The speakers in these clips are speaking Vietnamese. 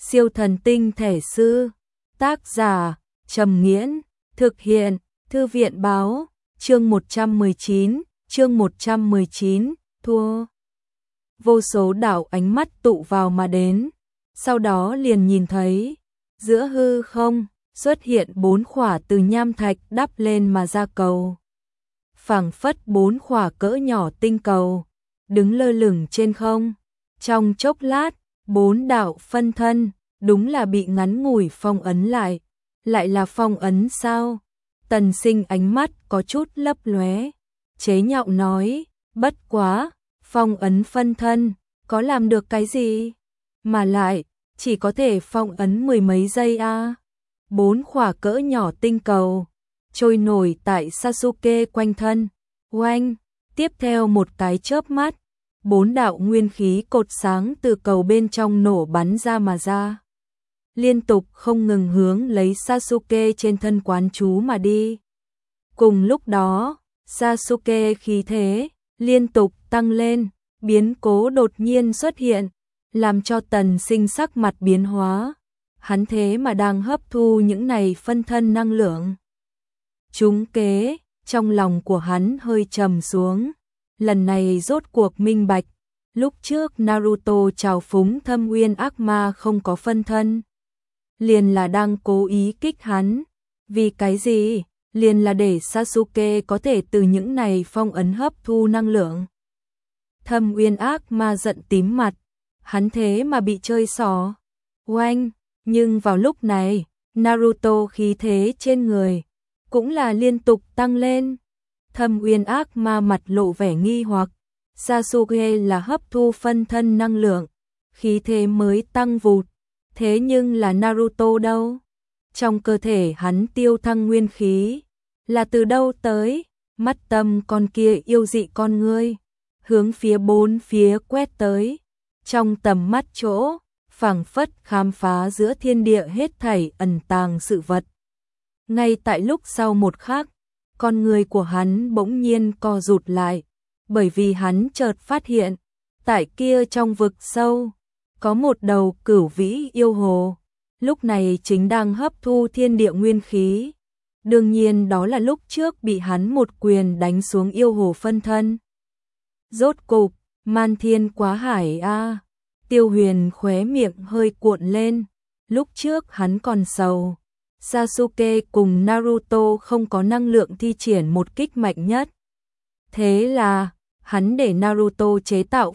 Siêu thần tinh thể sư. Tác giả Trầm Nghiễn. Thực hiện Thư viện Báo. Chương 119, thua. Vô số đạo ánh mắt tụ vào mà đến, sau đó liền nhìn thấy giữa hư không xuất hiện 4 khỏa từ nham thạch đắp lên mà ra cầu. Phảng phất 4 khỏa cỡ nhỏ tinh cầu đứng lơ lửng trên không. Trong chốc lát, 4 đạo phân thân đúng là bị ngắn ngủi phong ấn lại. Lại là phong ấn sao? Tần Sinh ánh mắt có chút lấp lóe, chế nhạo nói, bất quá, phong ấn phân thân, có làm được cái gì? Mà lại, chỉ có thể phong ấn 10 mấy giây a. 4 khỏa cỡ nhỏ tinh cầu trôi nổi tại Sasuke quanh thân. Oanh, tiếp theo một cái chớp mắt, 4 đạo nguyên khí cột sáng từ cầu bên trong nổ bắn ra mà ra, liên tục không ngừng hướng lấy Sasuke trên thân quán chú mà đi. Cùng lúc đó, Sasuke khí thế liên tục tăng lên, biến cố đột nhiên xuất hiện, làm cho Tần Sinh sắc mặt biến hóa. Hắn thế mà đang hấp thu những này phân thân năng lượng. Trúng kế, trong lòng của hắn hơi trầm xuống. Lần này rốt cuộc minh bạch, lúc trước Naruto trào phúng Thâm Uyên ác ma không có phân thân, liền là đang cố ý kích hắn. Vì cái gì? Liền là để Sasuke có thể từ những này phong ấn hấp thu năng lượng. Thâm Uyên ác ma giận tím mặt, hắn thế mà bị chơi xỏ. Oanh, nhưng vào lúc này, Naruto khí thế trên người cũng là liên tục tăng lên. Thâm Uyên ác ma mặt lộ vẻ nghi hoặc, Sasuke là hấp thu phân thân năng lượng, khí thế mới tăng vụt, thế nhưng là Naruto đâu? Trong cơ thể hắn tiêu thăng nguyên khí, là từ đâu tới? Mắt tâm con kia yêu dị con ngươi, hướng phía bốn phía quét tới, trong tầm mắt chỗ, phảng phất khám phá giữa thiên địa hết thảy ẩn tàng sự vật. Ngay tại lúc sau một khắc, con người của hắn bỗng nhiên co rụt lại, bởi vì hắn chợt phát hiện, tại kia trong vực sâu, có một đầu cửu vĩ yêu hồ, lúc này chính đang hấp thu thiên địa nguyên khí. Đương nhiên đó là lúc trước bị hắn một quyền đánh xuống yêu hồ phân thân. Rốt cục, man thiên quá hải a. Tiêu Huyền khóe miệng hơi cuộn lên, lúc trước hắn còn sầu Sasuke cùng Naruto không có năng lượng thi triển một kích mạnh nhất. Thế là, hắn để Naruto chế tạo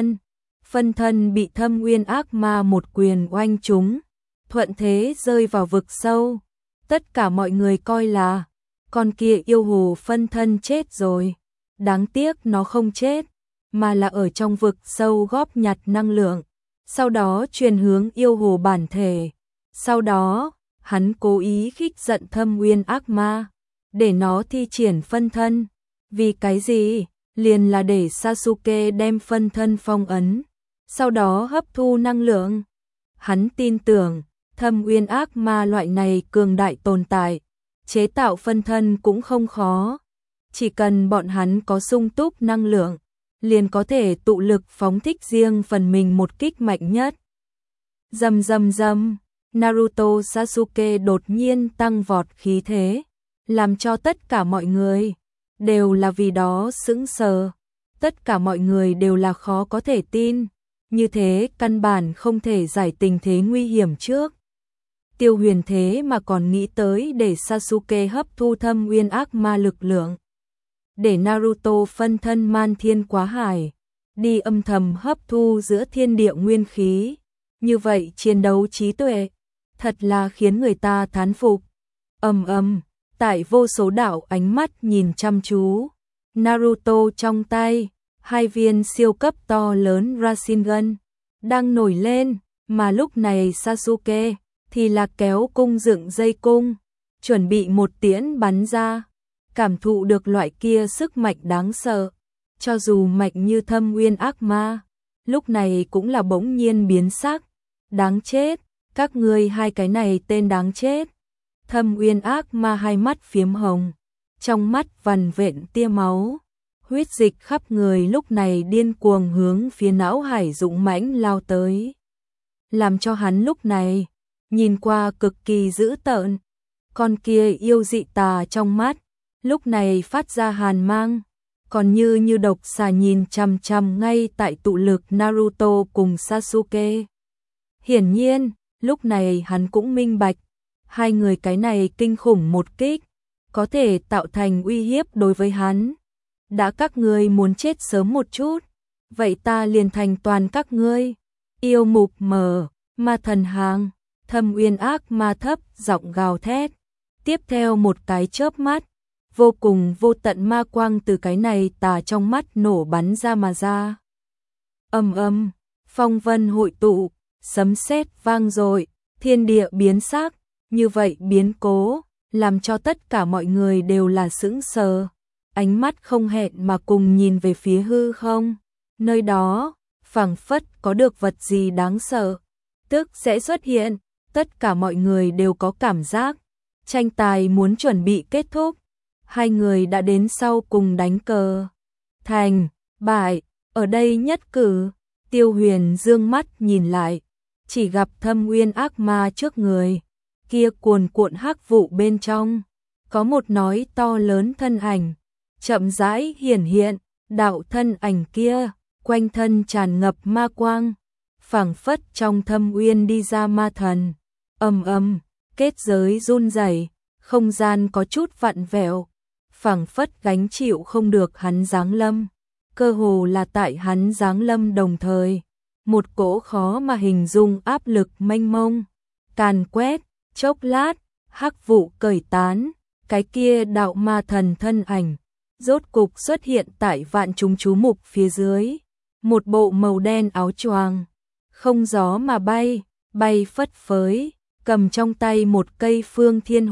phân thân bị Thâm Uyên ác ma một quyền oanh trúng, thuận thế rơi vào vực sâu. Tất cả mọi người coi là con kia yêu hồ phân thân chết rồi. Đáng tiếc nó không chết, mà là ở trong vực sâu góp nhặt năng lượng, sau đó truyền hướng yêu hồ bản thể. Sau đó, hắn cố ý khích giận Thâm Uyên ác ma, để nó thi triển phân thân. Vì cái gì? Liền là để Sasuke đem phân thân phong ấn, sau đó hấp thu năng lượng. Hắn tin tưởng, Thâm Uyên ác ma loại này cường đại tồn tại, chế tạo phân thân cũng không khó. Chỉ cần bọn hắn có sung túc năng lượng, liền có thể tụ lực phóng thích riêng phần mình một kích mạnh nhất. Rầm rầm rầm, Naruto Sasuke đột nhiên tăng vọt khí thế, làm cho tất cả mọi người đều là vì đó sững sờ. Tất cả mọi người đều là khó có thể tin, như thế căn bản không thể giải tình thế nguy hiểm trước. Tiêu Huyền thế mà còn nghĩ tới để Sasuke hấp thu Thâm Uyên ác ma lực lượng, để Naruto phân thân man thiên quá hải, đi âm thầm hấp thu giữa thiên địa nguyên khí. Như vậy chiến đấu trí tuệ, thật là khiến người ta thán phục. Tại vô số đạo ánh mắt nhìn chăm chú, Naruto trong tay, 2 viên siêu cấp to lớn Rasengan đang nổi lên, mà lúc này Sasuke thì là kéo cung dựng dây cung, chuẩn bị một tiễn bắn ra. Cảm thụ được loại kia sức mạnh đáng sợ, cho dù mạnh như Thâm Uyên ác ma, lúc này cũng là bỗng nhiên biến sắc. Đáng chết, các ngươi hai cái này tên đáng chết. Thâm Uyên ác ma hai mắt phiếm hồng, trong mắt vằn vện tia máu, huyết dịch khắp người lúc này điên cuồng hướng phía não hải dũng mãnh lao tới. làm cho hắn lúc này nhìn qua cực kỳ dữ tợn. Con kia yêu dị tà trong mắt, lúc này phát ra hàn mang, còn như độc xà nhìn chằm chằm ngay tại tụ lực Naruto cùng Sasuke. Hiển nhiên, lúc này hắn cũng minh bạch, hai người cái này kinh khủng một kích, có thể tạo thành uy hiếp đối với hắn. Đã các ngươi muốn chết sớm một chút, vậy ta liền thành toàn các ngươi. Yêu mục mở, ma thần hàng, Thâm Uyên ác ma thấp giọng gào thét. Tiếp theo một cái chớp mắt, vô cùng vô tận ma quang từ cái này tà trong mắt nổ bắn ra mà ra. Ầm ầm, phong vân hội tụ, sấm sét vang dội, thiên địa biến sắc, như vậy biến cố, làm cho tất cả mọi người đều là sững sờ, ánh mắt không hẹn mà cùng nhìn về phía hư không. Nơi đó, phảng phất có được vật gì đáng sợ, tức sẽ xuất hiện, tất cả mọi người đều có cảm giác. Tranh tài muốn chuẩn bị kết thúc, hai người đã đến sau cùng đánh cờ. Thành, bại, ở đây nhất cử. Tiêu Huyền dương mắt nhìn lại, chỉ gặp Thâm Uyên ác ma trước người, kia cuồn cuộn hắc vụ bên trong, có một nói to lớn thân ảnh, chậm rãi hiển hiện, đạo thân ảnh kia, quanh thân tràn ngập ma quang, phảng phất trong Thâm Uyên đi ra ma thần. Ầm ầm, kết giới run rẩy, không gian có chút vặn vẹo, phảng phất gánh chịu không được hắn giáng lâm. Cơ hồ là tại hắn giáng lâm đồng thời, một cỗ khó mà hình dung áp lực mênh mông, càn quét, chốc lát, hắc vụ cởi tán, cái kia đạo ma thần thân ảnh, rốt cục xuất hiện tại vạn chúng chú mục phía dưới, một bộ màu đen áo choàng, không gió mà bay, bay phất phới, cầm trong tay một cây phương thiên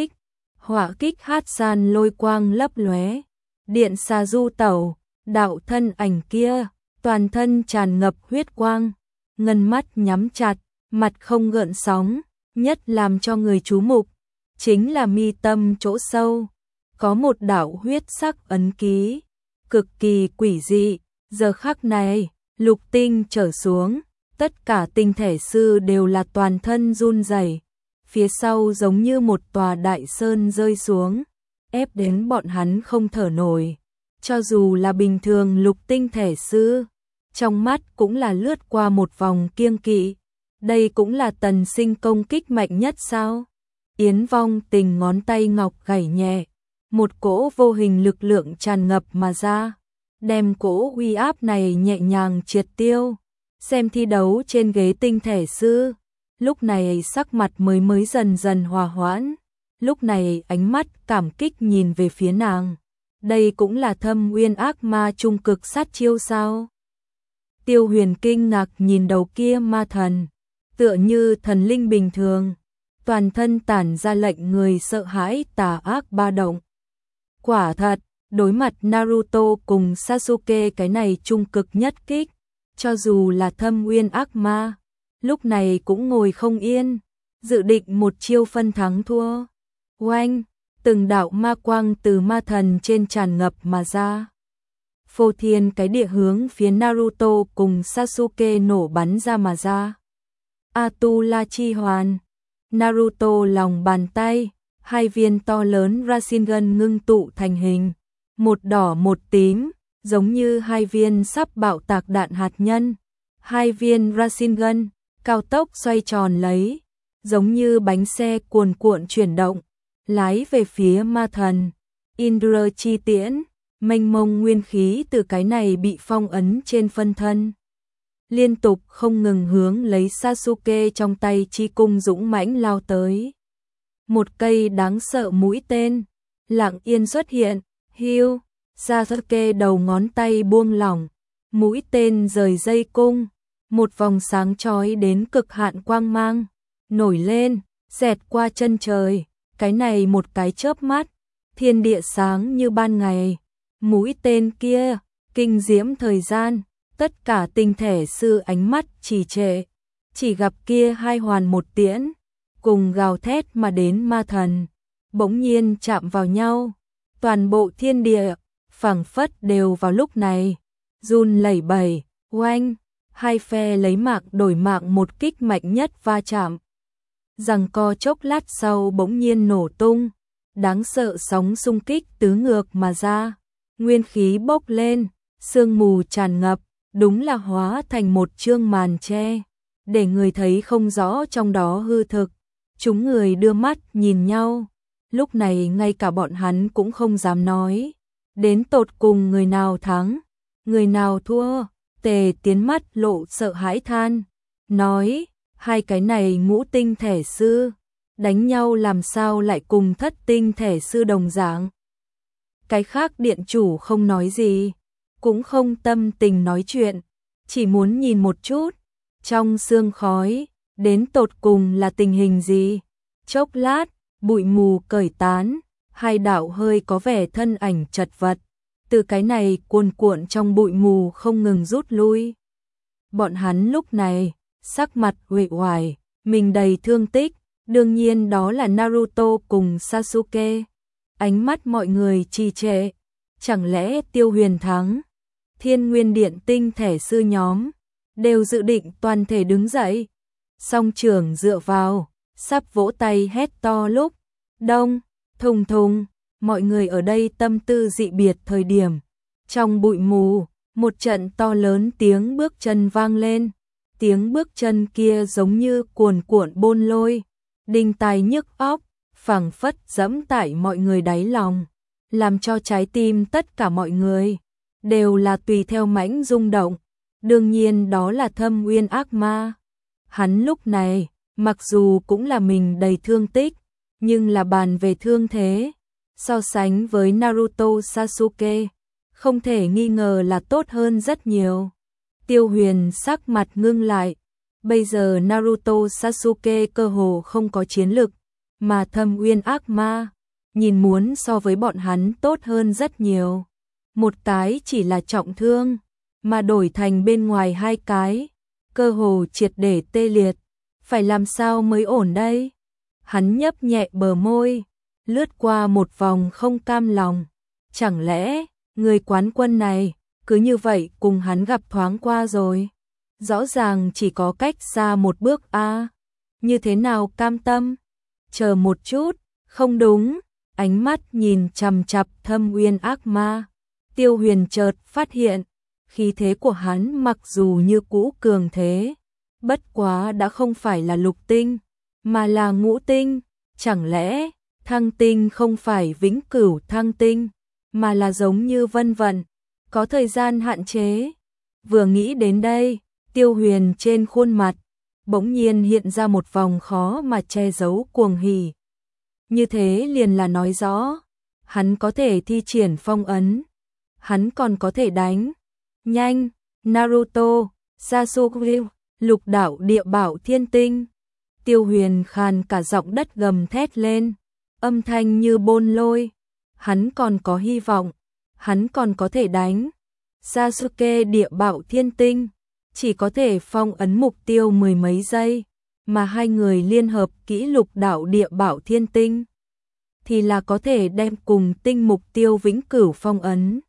hỏa kích hát san lôi quang lấp lóe, điện xà du tẩu. Đạo thân ảnh kia, toàn thân tràn ngập huyết quang, ngân mắt nhắm chặt, mặt không gợn sóng, nhất làm cho người chú mục, chính là mi tâm chỗ sâu, có một đạo huyết sắc ấn ký, cực kỳ quỷ dị. Giờ khắc này, lục tinh trở xuống, tất cả tinh thể sư đều là toàn thân run rẩy, phía sau giống như một tòa đại sơn rơi xuống, ép đến bọn hắn không thở nổi. Cho dù là bình thường lục tinh thể sư, trong mắt cũng là lướt qua một vòng kiêng kỵ. Đây cũng là tần sinh công kích mạnh nhất sao? Yến Vong Tình ngón tay ngọc gảy nhẹ, một cỗ vô hình lực lượng tràn ngập mà ra, đem cỗ uy áp này nhẹ nhàng triệt tiêu. Xem thi đấu trên ghế tinh thể sư, lúc này sắc mặt mới dần dần hòa hoãn, lúc này ánh mắt cảm kích nhìn về phía nàng. Đây cũng là Thâm Uyên ác ma trung cực sát chiêu sao? Tiêu Huyền kinh ngạc nhìn đầu kia ma thần, tựa như thần linh bình thường, toàn thân tản ra lệnh người sợ hãi tà ác ba động. Quả thật, đối mặt Naruto cùng Sasuke cái này trung cực nhất kích, cho dù là Thâm Uyên ác ma, lúc này cũng ngồi không yên, dự định một chiêu phân thắng thua. Oanh! Từng đạo ma quang từ ma thần trên tràn ngập mà ra. Phô thiên cái địa hướng phía Naruto cùng Sasuke nổ bắn ra mà ra. Atula chi hoàn. Naruto lòng bàn tay, hai viên to lớn Rasengan ngưng tụ thành hình, một đỏ một tím, giống như hai viên sắp bạo tạc đạn hạt nhân. Hai viên Rasengan cao tốc xoay tròn lấy, giống như bánh xe cuồn cuộn chuyển động, lái về phía ma thần. Indra chi tiễn, mênh mông nguyên khí từ cái này bị phong ấn trên phân thân, liên tục không ngừng hướng lấy Sasuke trong tay chi cung dũng mãnh lao tới. Một cây đáng sợ mũi tên lặng yên xuất hiện, hiu, Sasuke đầu ngón tay buông lỏng, mũi tên rời dây cung, một vòng sáng chói đến cực hạn quang mang nổi lên, xẹt qua chân trời. Cái này một cái chớp mắt, thiên địa sáng như ban ngày. Mũi tên kia, kinh diễm thời gian, tất cả tinh thể sư ánh mắt trì trệ, chỉ gặp kia hai hoàn một tiễn, cùng gào thét mà đến ma thần, bỗng nhiên chạm vào nhau, toàn bộ thiên địa, phảng phất đều vào lúc này, run lẩy bẩy, oanh, Hai phe lấy mạng đổi mạng, một kích mạnh nhất va chạm. Giằng co chốc lát sau bỗng nhiên nổ tung, đáng sợ sóng xung kích tứ ngược mà ra, nguyên khí bốc lên, sương mù tràn ngập, đúng là hóa thành một chương màn che, để người thấy không rõ trong đó hư thực. Chúng người đưa mắt nhìn nhau, lúc này ngay cả bọn hắn cũng không dám nói đến tột cùng người nào thắng, người nào thua. Tề Tiến mắt lộ sợ hãi than, nói, hai cái này ngũ tinh thể sư, đánh nhau làm sao lại cùng thất tinh thể sư đồng dạng. Cái khác điện chủ không nói gì, cũng không tâm tình nói chuyện, chỉ muốn nhìn một chút, trong sương khói, đến tột cùng là tình hình gì. Chốc lát, bụi mù cởi tán, hai đạo hơi có vẻ thân ảnh chật vật, từ cái này cuồn cuộn trong bụi mù không ngừng rút lui. Bọn hắn lúc này, sắc mặt uể oải, mình đầy thương tích, đương nhiên đó là Naruto cùng Sasuke. Ánh mắt mọi người trì trệ, chẳng lẽ Tiêu Huyền thắng? Thiên Nguyên Điện tinh thể sư nhóm đều dự định toàn thể đứng dậy, song trưởng dựa vào, sắp vỗ tay hét to lúc đông thùng thùng. Mọi người ở đây tâm tư dị biệt thời điểm, trong bụi mù, một trận to lớn tiếng bước chân vang lên. Tiếng bước chân kia giống như cuồn cuộn bôn lôi, đinh tai nhức óc, phảng phất dẫm tại mọi người đáy lòng, làm cho trái tim tất cả mọi người đều là tùy theo mãnh rung động. Đương nhiên đó là Thâm Uyên ác ma. Hắn lúc này, mặc dù cũng là mình đầy thương tích, nhưng là bàn về thương thế, so sánh với Naruto Sasuke, không thể nghi ngờ là tốt hơn rất nhiều. Tiêu Huyền sắc mặt ngưng lại, bây giờ Naruto Sasuke cơ hồ không có chiến lực, mà Thâm Uyên ác ma, nhìn muốn so với bọn hắn tốt hơn rất nhiều. Một cái chỉ là trọng thương, mà đổi thành bên ngoài hai cái, cơ hồ triệt để tê liệt, phải làm sao mới ổn đây? Hắn nhấp nhẹ bờ môi, lướt qua một vòng không cam lòng, chẳng lẽ người quán quân này cứ như vậy cùng hắn gặp thoáng qua rồi? Rõ ràng chỉ có cách xa một bước a, như thế nào cam tâm? Chờ một chút, không đúng, ánh mắt nhìn chằm chằm Thâm Uyên ác ma. Tiêu Huyền chợt phát hiện, khí thế của hắn mặc dù như cũ cường thế, bất quá đã không phải là lục tinh, mà là ngũ tinh. Chẳng lẽ thăng tinh không phải vĩnh cửu thăng tinh, mà là giống như vân vận, có thời gian hạn chế? Vừa nghĩ đến đây, Tiêu Huyền trên khuôn mặt bỗng nhiên hiện ra một vòng khó mà che giấu cuồng hỉ. Như thế liền là nói rõ, hắn có thể thi triển phong ấn, hắn còn có thể đánh. Nhanh, Naruto, Sasuke, lục đạo địa bảo thiên tinh. Tiêu Huyền khàn cả giọng đất gầm thét lên, âm thanh như bôn lôi. Hắn còn có hy vọng, hắn còn có thể đánh. Sasuke địa bảo thiên tinh, chỉ có thể phong ấn mục tiêu mười mấy giây, mà hai người liên hợp kỹ lục đạo địa bảo thiên tinh, thì là có thể đem cùng tinh mục tiêu vĩnh cửu phong ấn.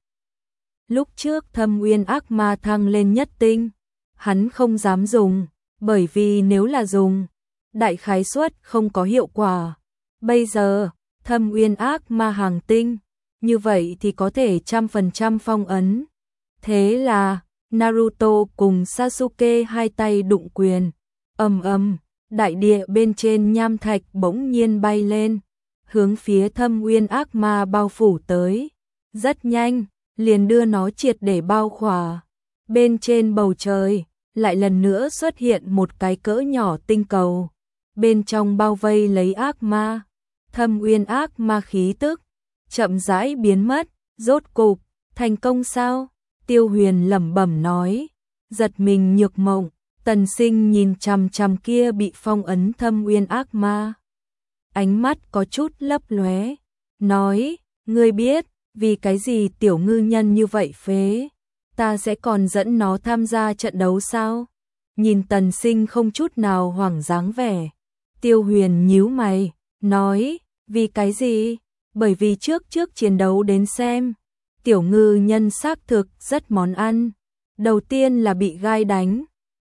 Lúc trước Thâm Uyên ác ma thăng lên nhất tinh, hắn không dám dùng, bởi vì nếu là dùng, đại khái suất không có hiệu quả. Bây giờ, Thâm Uyên ác ma hàng tinh, như vậy thì có thể 100% phong ấn. Thế là, Naruto cùng Sasuke hai tay đụng quyền, ầm ầm, đại địa bên trên nham thạch bỗng nhiên bay lên, hướng phía Thâm Uyên ác ma bao phủ tới. Rất nhanh, liền đưa nó triệt để bao khỏa. Bên trên bầu trời, lại lần nữa xuất hiện một cái cỡ nhỏ tinh cầu. Bên trong bao vây lấy ác ma. Thâm Uyên ác ma khí tức chậm rãi biến mất. Rốt cục, thành công sao? Tiêu Huyền lẩm bẩm nói. Giật mình nhược mộng, Tần Sinh nhìn chằm chằm kia bị phong ấn Thâm Uyên ác ma. Ánh mắt có chút lấp lóe, nói, ngươi biết vì cái gì tiểu ngư nhân như vậy phế, ta sẽ còn dẫn nó tham gia trận đấu sao? Nhìn Tần Sinh không chút nào hoảng dáng vẻ, Tiêu Huyền nhíu mày, nói, vì cái gì? Bởi vì trước chiến đấu đến xem, tiểu ngư nhân xác thực rất món ăn. Đầu tiên là bị gai đánh,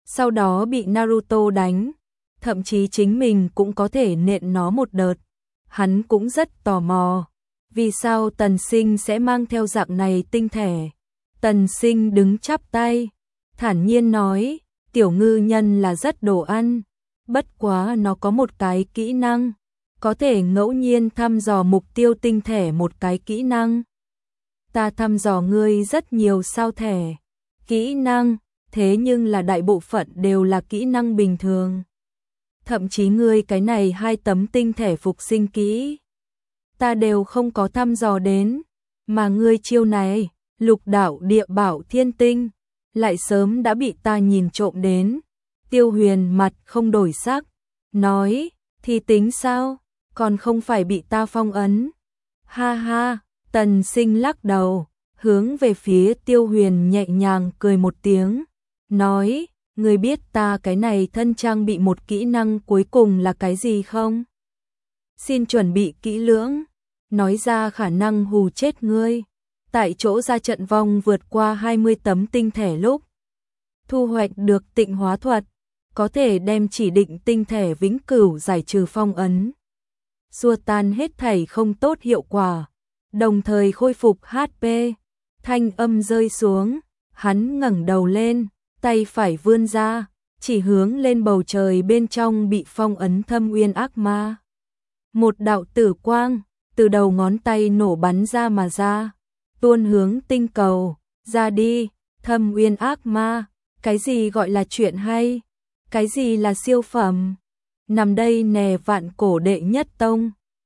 sau đó bị Naruto đánh, thậm chí chính mình cũng có thể nện nó một đợt. Hắn cũng rất tò mò, vì sao Tần Sinh sẽ mang theo dạng này tinh thể. Tần Sinh đứng chắp tay, thản nhiên nói, tiểu ngư nhân là rất đồ ăn, bất quá nó có một cái kỹ năng, có thể ngẫu nhiên thăm dò mục tiêu tinh thể một cái kỹ năng. Ta thăm dò ngươi rất nhiều sao thẻ, kỹ năng, thế nhưng là đại bộ phận đều là kỹ năng bình thường. Thậm chí ngươi cái này 2 tấm tinh thể phục sinh kỹ, ta đều không có thăm dò đến, mà ngươi chiêu này, lục đạo địa bảo thiên tinh, lại sớm đã bị ta nhìn trộm đến. Tiêu Huyền mặt không đổi sắc, nói, thì tính sao, còn không phải bị ta phong ấn. Ha ha, Tần Sinh lắc đầu, hướng về phía Tiêu Huyền nhẹ nhàng cười một tiếng, nói, ngươi biết ta cái này thân trang bị một kỹ năng cuối cùng là cái gì không? Xin chuẩn bị kỹ lưỡng, nói ra khả năng hù chết ngươi. Tại chỗ ra trận vong vượt qua 20 tấm tinh thể lúc thu hoạch được tịnh hóa thuật, có thể đem chỉ định tinh thể vĩnh cửu giải trừ phong ấn, xua tan hết thảy không tốt hiệu quả, đồng thời khôi phục HP. Thanh âm rơi xuống, hắn ngẩng đầu lên, tay phải vươn ra, chỉ hướng lên bầu trời bên trong bị phong ấn Thâm Uyên ác ma. Một đạo tử quang từ đầu ngón tay nổ bắn ra mà ra, tuôn hướng tinh cầu. Ra đi, Thâm Uyên ác ma, cái gì gọi là chuyện hay, cái gì là siêu phẩm. Nằm đây nè vạn cổ đệ nhất tông.